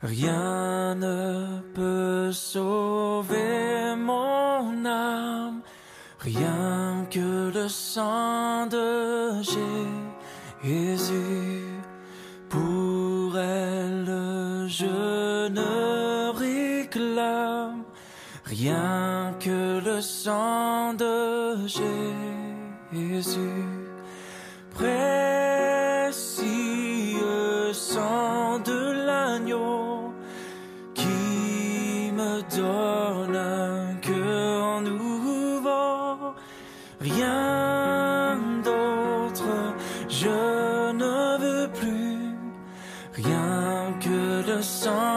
Rien ne peut sauver mon âme, rien que le sang de Jésus. Pour elle, je ne réclame rien que le sang de Jésus. Précieux sang de l'agneau qui me donne un cœur nouveau. Rien d'autre je ne veux plus, rien que le sang